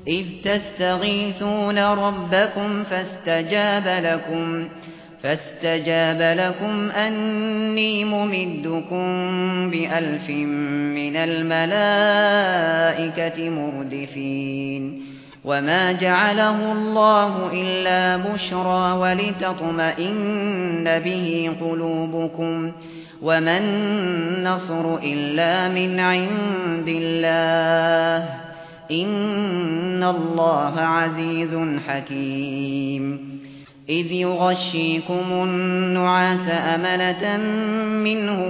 إذ تستغيثون ربكم فاستجاب لكم أني ممدكم ب1000 من الملائكة مردفين وما جعله الله إلا بشرى ولتطمئن به قلوبكم وما النصر إلا من عند الله إن الله عزيز حكيم إذ يغشيكم النعاس أمنة منه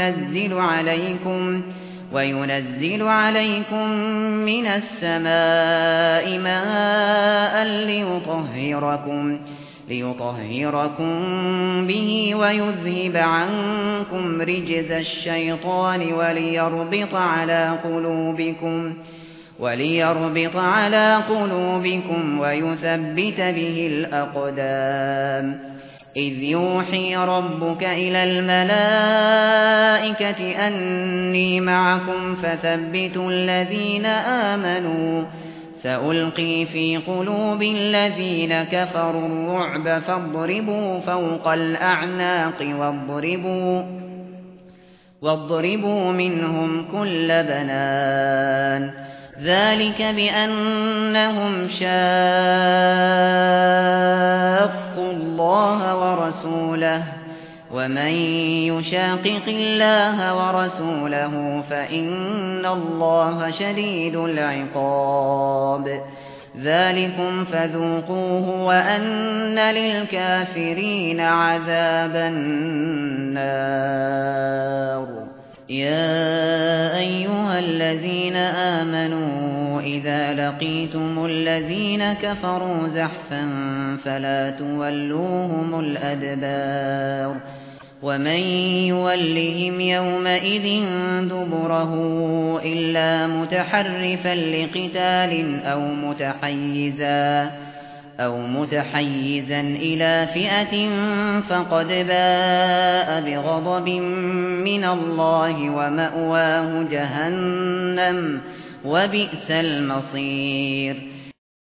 وينزل عليكم من السماء ماء ليطهركم به ويذهب عنكم رجز الشيطان وليربط على قلوبكم ويثبت به الأقدام إذ يوحي ربك إلى الملائكة أني معكم فثبتوا الذين آمنوا سألقي في قلوب الذين كفروا الرعب فاضربوا فوق الأعناق واضربوا منهم كل بنان ذلك بأنهم شاقوا الله ورسوله ومن يشاقق الله ورسوله فإن الله شديد العقاب ذلكم فذوقوه وأن للكافرين عذاب النار يا أيها الذين آمنوا إذا لقيتم الذين كفروا زحفا فلا تولوهم الأدبار ومن يولهم يومئذ دبره إلا متحرفا لقتال أو متحيزا إلى فئة فقد باء بغضب من الله ومأواه جهنم وبئس المصير